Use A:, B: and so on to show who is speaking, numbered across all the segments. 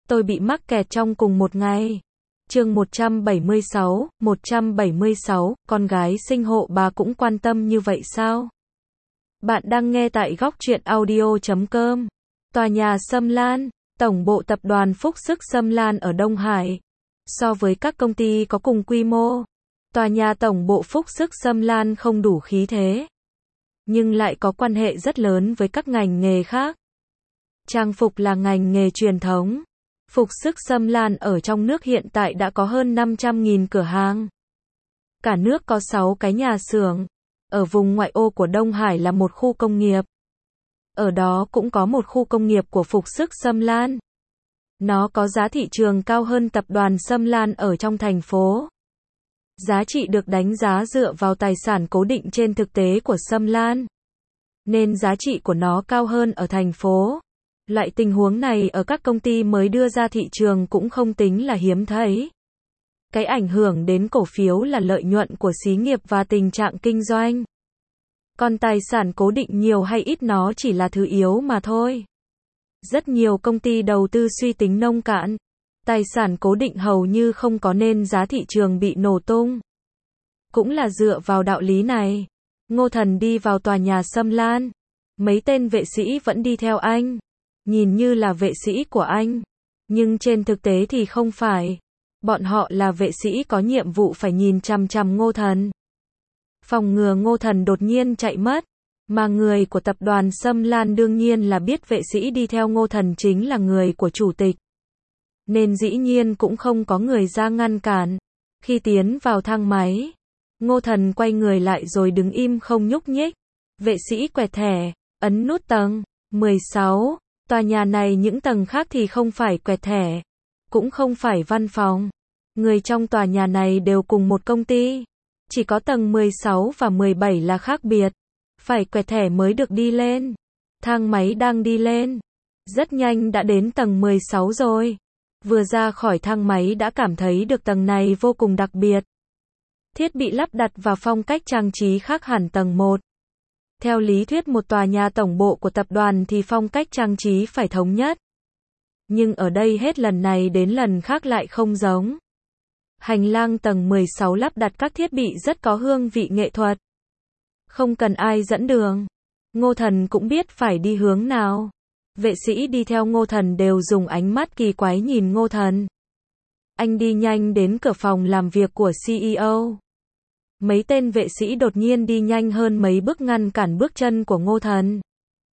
A: tôi bị mắc kẹt trong cùng một ngày. Chương 176, con gái sinh hộ bà cũng quan tâm như vậy sao? Bạn đang nghe tại góc truyện audio.com. Tòa nhà Sâm Lan, tổng bộ tập đoàn Phúc Sức Sâm Lan ở Đông Hải. So với các công ty có cùng quy mô, tòa nhà tổng bộ Phúc Sức Sâm Lan không đủ khí thế, nhưng lại có quan hệ rất lớn với các ngành nghề khác. Trang phục là ngành nghề truyền thống. Phục Sức Sâm Lan ở trong nước hiện tại đã có hơn 500.000 cửa hàng. Cả nước có 6 cái nhà xưởng. Ở vùng ngoại ô của Đông Hải là một khu công nghiệp. Ở đó cũng có một khu công nghiệp của Phục Sức Sâm Lan. Nó có giá thị trường cao hơn tập đoàn Sâm Lan ở trong thành phố. Giá trị được đánh giá dựa vào tài sản cố định trên thực tế của Sâm Lan, nên giá trị của nó cao hơn ở thành phố. Loại tình huống này ở các công ty mới đưa ra thị trường cũng không tính là hiếm thấy. Cái ảnh hưởng đến cổ phiếu là lợi nhuận của xí nghiệp và tình trạng kinh doanh. Còn tài sản cố định nhiều hay ít nó chỉ là thứ yếu mà thôi. Rất nhiều công ty đầu tư suy tính nông cạn. Tài sản cố định hầu như không có nên giá thị trường bị nổ tung. Cũng là dựa vào đạo lý này, Ngô Thần đi vào tòa nhà Sâm Lan. Mấy tên vệ sĩ vẫn đi theo anh. Nhìn như là vệ sĩ của anh, nhưng trên thực tế thì không phải. Bọn họ là vệ sĩ có nhiệm vụ phải nhìn chằm chằm Ngô Thần, phòng ngừa Ngô Thần đột nhiên chạy mất. Mà người của tập đoàn Sâm Lan đương nhiên là biết vệ sĩ đi theo Ngô Thần chính là người của chủ tịch, nên dĩ nhiên cũng không có người ra ngăn cản. Khi tiến vào thang máy, Ngô Thần quay người lại rồi đứng im không nhúc nhích. Vệ sĩ quẹt thẻ, ấn nút tầng 16. Tòa nhà này những tầng khác thì không phải quẹt thẻ, cũng không phải văn phòng. Người trong tòa nhà này đều cùng một công ty. Chỉ có tầng 16 và 17 là khác biệt. Phải quẹt thẻ mới được đi lên. Thang máy đang đi lên. Rất nhanh đã đến tầng 16 rồi. Vừa ra khỏi thang máy đã cảm thấy được tầng này vô cùng đặc biệt. Thiết bị lắp đặt và phong cách trang trí khác hẳn tầng 1. Theo lý thuyết một tòa nhà tổng bộ của tập đoàn thì phong cách trang trí phải thống nhất. Nhưng ở đây hết lần này đến lần khác lại không giống. Hành lang tầng 16 lắp đặt các thiết bị rất có hương vị nghệ thuật. Không cần ai dẫn đường. Ngô Thần cũng biết phải đi hướng nào. Vệ sĩ đi theo Ngô Thần đều dùng ánh mắt kỳ quái nhìn Ngô Thần. Anh đi nhanh đến cửa phòng làm việc của CEO. Mấy tên vệ sĩ đột nhiên đi nhanh hơn mấy bước ngăn cản bước chân của Ngô Thần.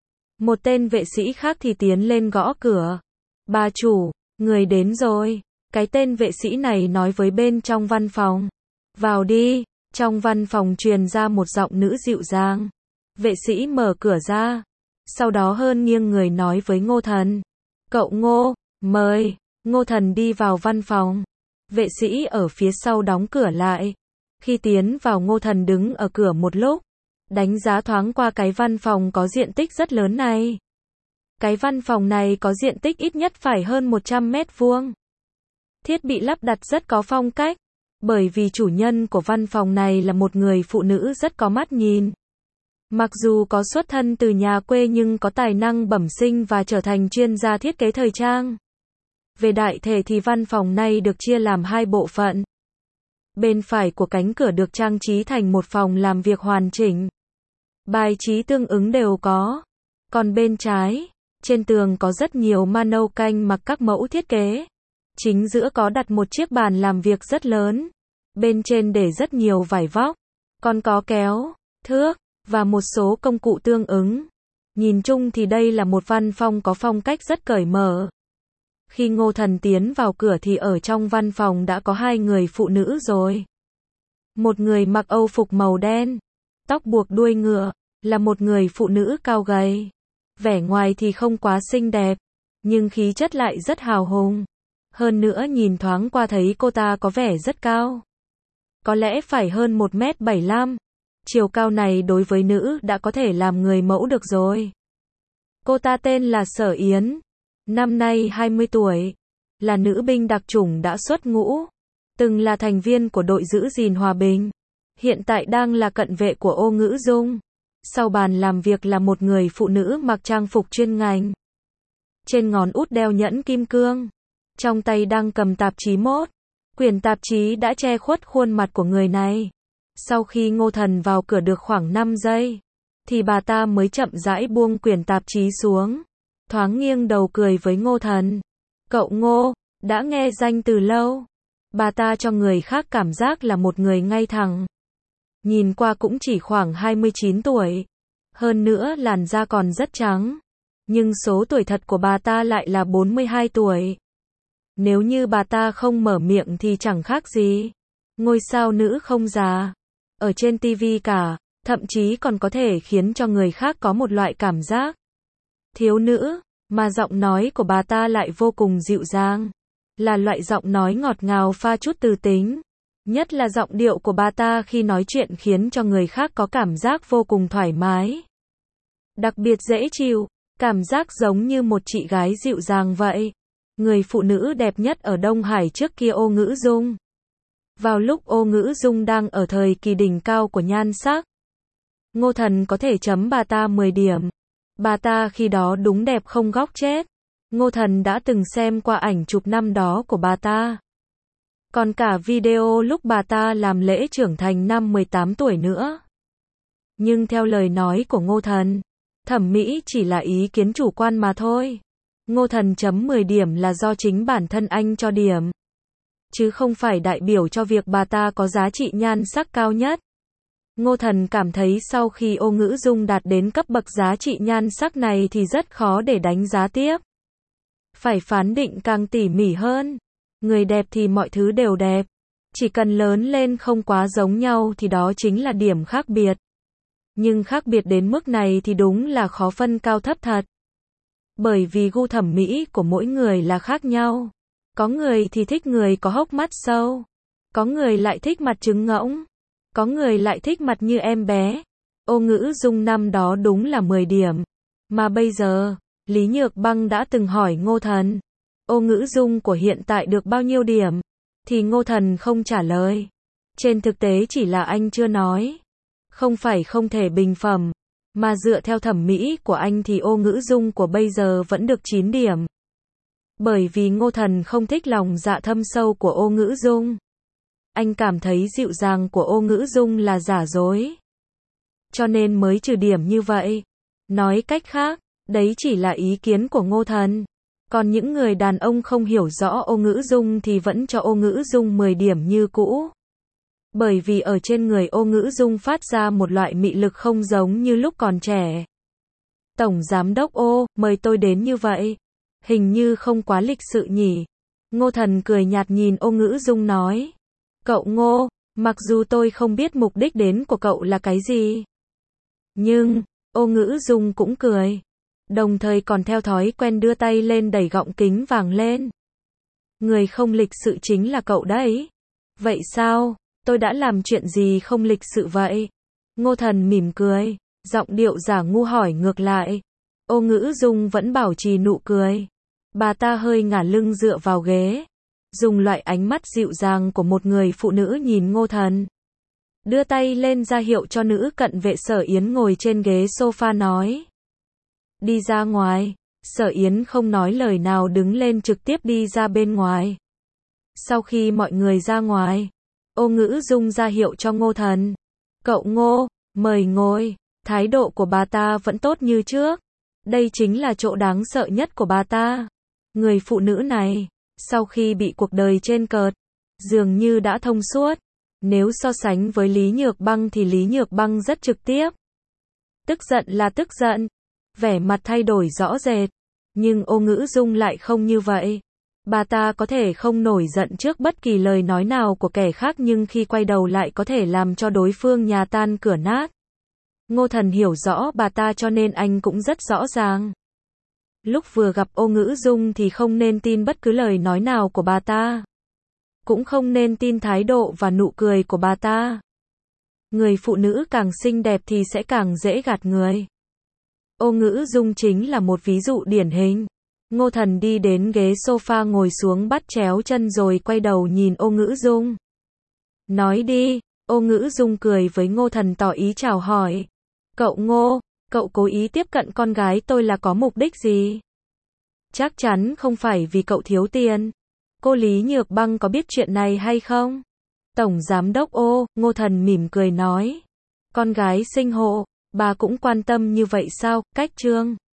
A: Một tên vệ sĩ khác thì tiến lên gõ cửa. Bà chủ, người đến rồi. Cái tên vệ sĩ này nói với bên trong văn phòng. Vào đi. Trong văn phòng truyền ra một giọng nữ dịu dàng. Vệ sĩ mở cửa ra. Sau đó hơn nghiêng người nói với Ngô Thần. Cậu Ngô, mời. Ngô Thần đi vào văn phòng. Vệ sĩ ở phía sau đóng cửa lại. Khi tiến vào Ngô Thần đứng ở cửa một lúc. Đánh giá thoáng qua cái văn phòng có diện tích rất lớn này. Cái văn phòng này có diện tích ít nhất phải hơn 100 mét vuông. Thiết bị lắp đặt rất có phong cách. Bởi vì chủ nhân của văn phòng này là một người phụ nữ rất có mắt nhìn. Mặc dù có xuất thân từ nhà quê nhưng có tài năng bẩm sinh và trở thành chuyên gia thiết kế thời trang. Về đại thể thì văn phòng này được chia làm hai bộ phận. Bên phải của cánh cửa được trang trí thành một phòng làm việc hoàn chỉnh. Bài trí tương ứng đều có. Còn bên trái, trên tường có rất nhiều mannequin mặc các mẫu thiết kế. Chính giữa có đặt một chiếc bàn làm việc rất lớn. Bên trên để rất nhiều vải vóc. Còn có kéo, thước, và một số công cụ tương ứng. Nhìn chung thì đây là một văn phòng có phong cách rất cởi mở. Khi Ngô Thần tiến vào cửa thì ở trong văn phòng đã có hai người phụ nữ rồi. Một người mặc âu phục màu đen, tóc buộc đuôi ngựa, là một người phụ nữ cao gầy. Vẻ ngoài thì không quá xinh đẹp, nhưng khí chất lại rất hào hùng. Hơn nữa nhìn thoáng qua thấy cô ta có vẻ rất cao. Có lẽ phải hơn 1m75. Chiều cao này đối với nữ đã có thể làm người mẫu được rồi. Cô ta tên là Sở Yến. Năm nay 20 tuổi. Là nữ binh đặc chủng đã xuất ngũ. Từng là thành viên của đội giữ gìn hòa bình. Hiện tại đang là cận vệ của Ô Ngữ Dung. Sau bàn làm việc là một người phụ nữ mặc trang phục chuyên ngành. Trên ngón út đeo nhẫn kim cương. trong tay đang cầm tạp chí mốt. Quyển tạp chí đã che khuất khuôn mặt của người này. Sau khi Ngô Thần vào cửa được khoảng 5 giây, thì bà ta mới chậm rãi buông quyển tạp chí xuống, thoáng nghiêng đầu cười với Ngô Thần. Cậu Ngô, đã nghe danh từ lâu. Bà ta cho người khác cảm giác là một người ngay thẳng. Nhìn qua cũng chỉ khoảng 29 tuổi. Hơn nữa làn da còn rất trắng. Nhưng số tuổi thật của bà ta lại là 42 tuổi. Nếu như bà ta không mở miệng thì chẳng khác gì ngôi sao nữ không già ở trên TV cả, thậm chí còn có thể khiến cho người khác có một loại cảm giác thiếu nữ, mà giọng nói của bà ta lại vô cùng dịu dàng, là loại giọng nói ngọt ngào pha chút từ tính. Nhất là giọng điệu của bà ta khi nói chuyện khiến cho người khác có cảm giác vô cùng thoải mái, đặc biệt dễ chịu, cảm giác giống như một chị gái dịu dàng vậy. Người phụ nữ đẹp nhất ở Đông Hải trước kia Ô Ngữ Dung. Vào lúc Ô Ngữ Dung đang ở thời kỳ đỉnh cao của nhan sắc, Ngô Thần có thể chấm bà ta 10 điểm. Bà ta khi đó đúng đẹp không góc chết. Ngô Thần đã từng xem qua ảnh chụp năm đó của bà ta. Còn cả video lúc bà ta làm lễ trưởng thành năm 18 tuổi nữa. Nhưng theo lời nói của Ngô Thần, thẩm mỹ chỉ là ý kiến chủ quan mà thôi. Ngô Thần chấm 10 điểm là do chính bản thân anh cho điểm, chứ không phải đại biểu cho việc bà ta có giá trị nhan sắc cao nhất. Ngô Thần cảm thấy sau khi Ô Ngữ Dung đạt đến cấp bậc giá trị nhan sắc này thì rất khó để đánh giá tiếp. Phải phán định càng tỉ mỉ hơn. Người đẹp thì mọi thứ đều đẹp. Chỉ cần lớn lên không quá giống nhau thì đó chính là điểm khác biệt. Nhưng khác biệt đến mức này thì đúng là khó phân cao thấp thật. Bởi vì gu thẩm mỹ của mỗi người là khác nhau. Có người thì thích người có hốc mắt sâu. Có người lại thích mặt trứng ngỗng. Có người lại thích mặt như em bé. Ô Ngữ Dung năm đó đúng là 10 điểm. Mà bây giờ, Lý Nhược Băng đã từng hỏi Ngô Thần, Ô Ngữ Dung của hiện tại được bao nhiêu điểm? Thì Ngô Thần không trả lời. Trên thực tế chỉ là anh chưa nói. Không phải không thể bình phẩm. Mà dựa theo thẩm mỹ của anh thì Ô Ngữ Dung của bây giờ vẫn được 9 điểm. Bởi vì Ngô Thần không thích lòng dạ thâm sâu của Ô Ngữ Dung. Anh cảm thấy dịu dàng của Ô Ngữ Dung là giả dối. Cho nên mới trừ điểm như vậy. Nói cách khác, đấy chỉ là ý kiến của Ngô Thần. Còn những người đàn ông không hiểu rõ Ô Ngữ Dung thì vẫn cho Ô Ngữ Dung 10 điểm như cũ. Bởi vì ở trên người Ô Ngữ Dung phát ra một loại mị lực không giống như lúc còn trẻ. Tổng Giám đốc Ô, mời tôi đến như vậy. Hình như không quá lịch sự nhỉ. Ngô Thần cười nhạt nhìn Ô Ngữ Dung nói. Cậu Ngô, mặc dù tôi không biết mục đích đến của cậu là cái gì. Nhưng, Ô Ngữ Dung cũng cười. Đồng thời còn theo thói quen đưa tay lên đẩy gọng kính vàng lên. Người không lịch sự chính là cậu đấy. Vậy sao? Tôi đã làm chuyện gì không lịch sự vậy? Ngô Thần mỉm cười, giọng điệu giả ngu hỏi ngược lại. Ô Ngữ Dung vẫn bảo trì nụ cười. Bà ta hơi ngả lưng dựa vào ghế, dùng loại ánh mắt dịu dàng của một người phụ nữ nhìn Ngô Thần. Đưa tay lên ra hiệu cho nữ cận vệ Sở Yến ngồi trên ghế sofa nói. Đi ra ngoài. Sở Yến không nói lời nào đứng lên trực tiếp đi ra bên ngoài. Sau khi mọi người ra ngoài, Ô Ngữ Dung ra hiệu cho Ngô Thần. Cậu Ngô, mời ngồi. Thái độ của bà ta vẫn tốt như trước. Đây chính là chỗ đáng sợ nhất của bà ta. Người phụ nữ này, sau khi bị cuộc đời trên cợt, dường như đã thông suốt. Nếu so sánh với Lý Nhược Băng thì Lý Nhược Băng rất trực tiếp. Tức giận là tức giận. Vẻ mặt thay đổi rõ rệt. Nhưng Ô Ngữ Dung lại không như vậy. Bà ta có thể không nổi giận trước bất kỳ lời nói nào của kẻ khác nhưng khi quay đầu lại có thể làm cho đối phương nhà tan cửa nát. Ngô Thần hiểu rõ bà ta cho nên anh cũng rất rõ ràng. Lúc vừa gặp Ô Ngữ Dung thì không nên tin bất cứ lời nói nào của bà ta. Cũng không nên tin thái độ và nụ cười của bà ta. Người phụ nữ càng xinh đẹp thì sẽ càng dễ gạt người. Ô Ngữ Dung chính là một ví dụ điển hình. Ngô Thần đi đến ghế sofa ngồi xuống bắt chéo chân rồi quay đầu nhìn Ô Ngữ Dung. Nói đi. Ô Ngữ Dung cười với Ngô Thần tỏ ý chào hỏi. Cậu Ngô, cậu cố ý tiếp cận con gái tôi là có mục đích gì? Chắc chắn không phải vì cậu thiếu tiền. cô Lý Nhược Băng có biết chuyện này hay không? Tổng Giám đốc Ngô Thần mỉm cười nói. Con gái sinh hộ, bà cũng quan tâm như vậy sao? Cách Trương